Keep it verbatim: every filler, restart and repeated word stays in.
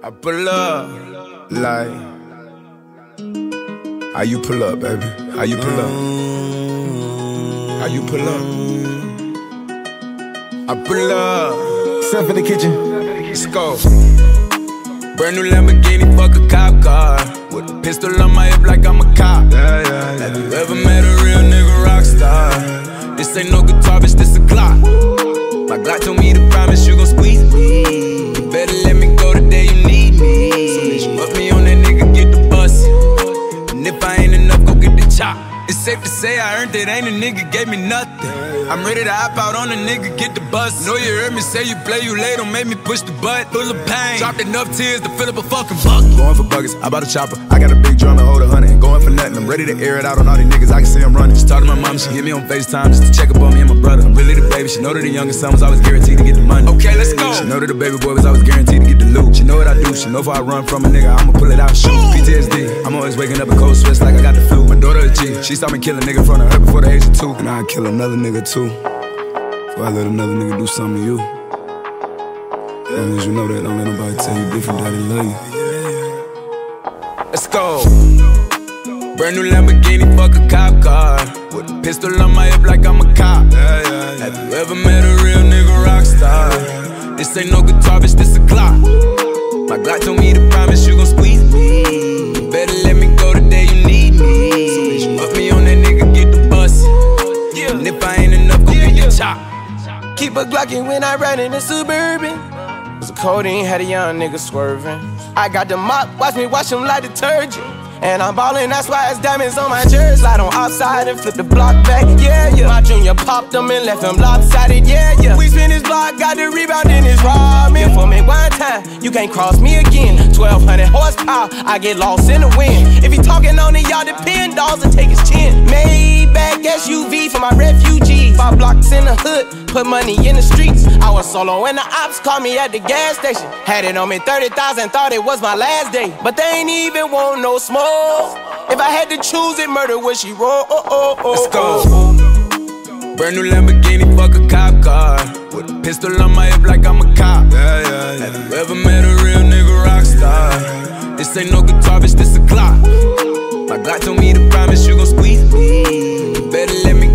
I pull up, like, how you pull up, baby? How you pull up? How you pull up? I pull up. Stuff in the kitchen. Let's go. Brand new Lamborghini, fuck a cop car. With a pistol on my hip like I'm a cop. Yeah, yeah, yeah. Have you ever met a real nigga rock star? This ain't no guitar, bitch, this a Glock. My Glock told me to promise you gon' squeeze me. You better let me go the day you need me. So bitch, put me on that nigga, get the bus. And if I ain't enough, go get the chop. It's safe to say I earned it, ain't a nigga gave me nothing. I'm ready to hop out on a nigga, get the bus. Know you heard me say you play, you late, don't make me push the butt. Full of pain, dropped enough tears to fill up a fucking bucket. Going for buckets, I bought a chopper. I got a big drum to hold a hundred. Ain't going for nothing, I'm ready to air it out on all these niggas, I can see I'm running. She talked to my mom, she hit me on FaceTime just to check up on me and my brother. I'm really the baby, she know that the youngest son was always guaranteed to get the money. Okay, let's go. She know that the baby boy was always guaranteed to get the loot. She know what I do, she know if I run from a nigga, I'ma pull it out, shoot. P T S D, I'm always waking up in cold sweats like I got the flu. My daughter a G, she saw me kill a nigga in front of her before the age of two. And I'd kill another nigga too, before I let another nigga do something to you. As long as you know that, don't let nobody tell you different, daddy love you. Let's go. Brand new Lamborghini, fuck a cop car. With a pistol on my hip like I'm a cop. Yeah, yeah, yeah. Have you ever met a real nigga rock star? This ain't no guitar, bitch, this a Glock. My Glock told me to promise you gon' squeeze me. You better let me go the day you need me. So bitch, put me on that nigga, get the bus. And if I ain't enough, go get the chop. Keep a Glockin' when I ride in the Suburban. Cause the codeine had a young nigga swerving. I got the mop, watch me wash him like detergent. And I'm ballin', that's why it's diamonds on my jersey. Slide on outside and flip the block back, yeah, yeah. My junior popped him and left him lopsided, yeah, yeah. We spin his block, got the rebound in his ramen. For me one time, you can't cross me again. twelve hundred horsepower, I get lost in the wind. If he talking on it, y'all depend, dolls and take his chin. Maybach S U V for my refugees. Five blocks in the hood, put money in the streets. I was solo and the ops called me at the gas station. Had it on me thirty thousand, thought it was my last day. But they ain't even want no smoke. If I had to choose it, murder would she roll? Oh, oh, oh, Let's go. Brand new Lamborghini, fuck a cop car. With a pistol on my hip like I'm a cop. Yeah, yeah, yeah. Have you ever met a real nigga rock star? This ain't no guitar, bitch, this a Glock. My Glock told me to promise you gon' squeeze me. You better let me